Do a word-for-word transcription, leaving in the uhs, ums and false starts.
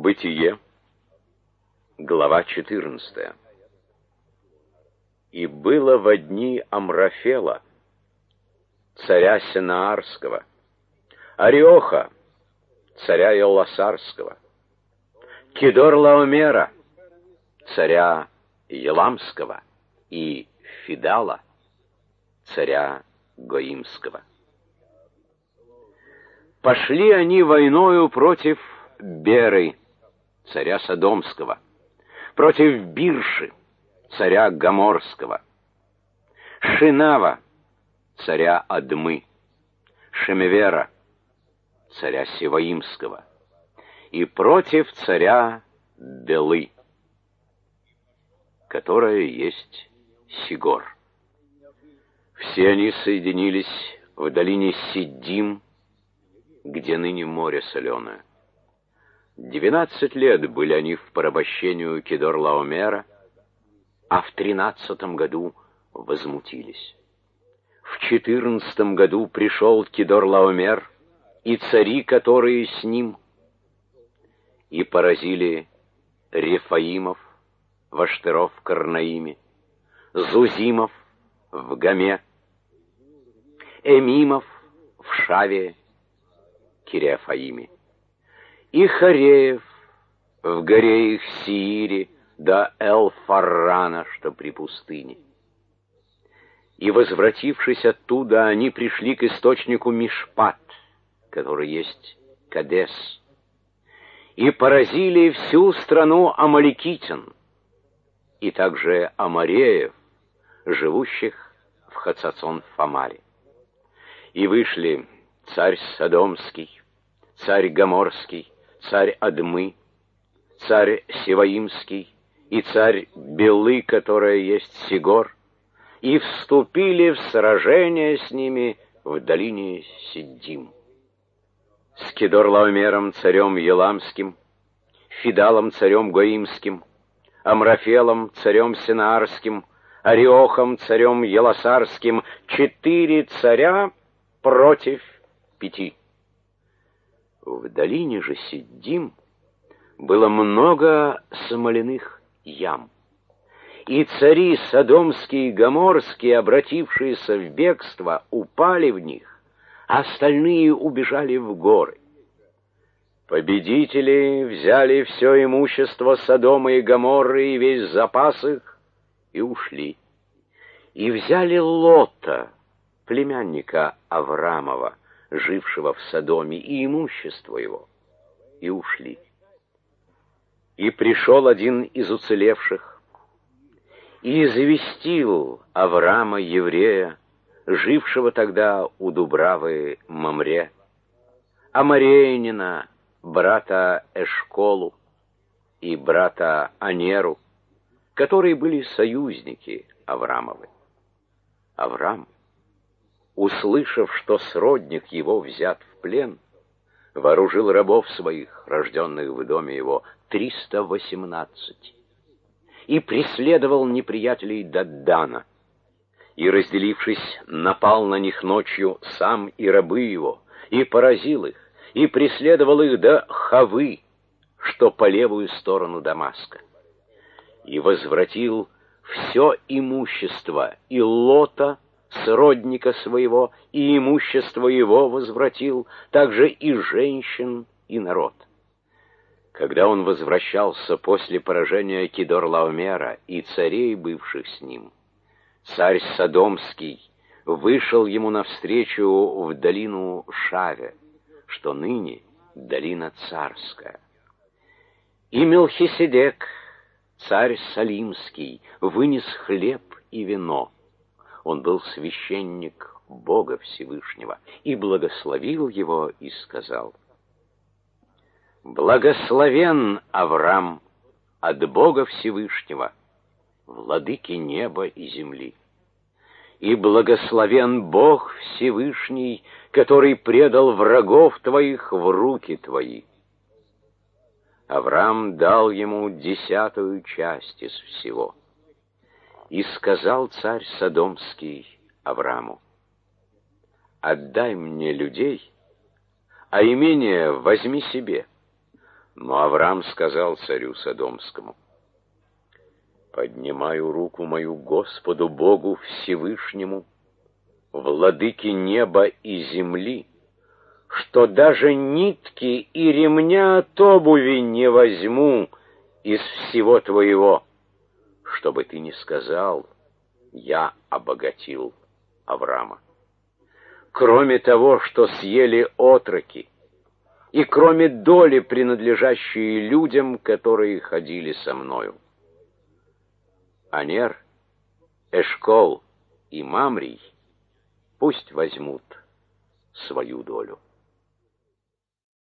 Бытие, глава четырнадцатая. И было во дни Амрафела, царя Сенаарского, Ариоха, царя Елласарского, Кедорлаомера, царя Еламского, и Фидала, царя Гоимского. Пошли они войною против Беры, царя Содомского, против Бирши, царя Гоморского, Шинава, царя Адмы, Шемевера, царя Севаимского, и против царя Белы, которая есть Сигор. Все они соединились в долине Сиддим, где ныне море соленое. Двенадцать лет были они в порабощении Кедорлаомера, а в тринадцатом году возмутились. В четырнадцатом году пришел Кедорлаомер и цари, которые с ним, и поразили Рефаимов в Аштеров Карнаиме, Зузимов в Гаме, Эмимов в Шаве Кириафаиме, и Хореев в горе их Сиире до Эл-Фаррана, что при пустыне. И, возвратившись оттуда, они пришли к источнику Мишпат, который есть Кадес, и поразили всю страну амаликитян, и также амореев, живущих в Хацацон-Фамаре. И вышли царь Содомский, царь Гоморский, царь Адмы, царь Севаимский и царь Белы, которая есть Сигор, и вступили в сражение с ними в долине Сиддим. С Кедорлаомером царем Еламским, Фидалом царем Гоимским, Амрафелом царем Сенаарским, Ариохом царем Еласарским, четыре царя против пяти. В долине же Сиддим было много смоляных ям, и цари Содомские и Гоморские, обратившиеся в бегство, упали в них, а остальные убежали в горы. Победители взяли все имущество Содома и Гоморры и весь запас их, и ушли. И взяли Лота, племянника Аврамова, жившего в Содоме, и имущество его, и ушли. И пришел один из уцелевших, и известил Аврама, еврея, жившего тогда у Дубравы Мамре, Амореянина, брата Эшколу и брата Анеру, которые были союзники Аврамовы. Аврам, услышав, что сродник его взят в плен, вооружил рабов своих, рожденных в доме его, триста восемнадцать, и преследовал неприятелей до Дана, и, разделившись, напал на них ночью сам и рабы его, и поразил их, и преследовал их до Хавы, что по левую сторону Дамаска, и возвратил все имущество и Лота, сродника своего, и имущество его возвратил, также и женщин, и народ. Когда он возвращался после поражения Кедорлаомера и царей, бывших с ним, царь Содомский вышел ему навстречу в долину Шаве, что ныне долина царская. И Мелхиседек, царь Салимский, вынес хлеб и вино. Он был священник Бога Всевышнего, и благословил его и сказал: «Благословен Аврам от Бога Всевышнего, владыки неба и земли, и благословен Бог Всевышний, который предал врагов твоих в руки твои». Авраам дал ему десятую часть из всего. И сказал царь Содомский Аврааму: «Отдай мне людей, а имение возьми себе, Но Авраам сказал царю Содомскому: «Поднимаю руку мою Господу Богу Всевышнему, владыке неба и земли, что даже нитки и ремня от обуви не возьму из всего твоего, чтобы ты не сказал: я обогатил Авраама. Кроме того, что съели отроки, и кроме доли, принадлежащей людям, которые ходили со мною. Анер, Эшкол и Мамрий пусть возьмут свою долю».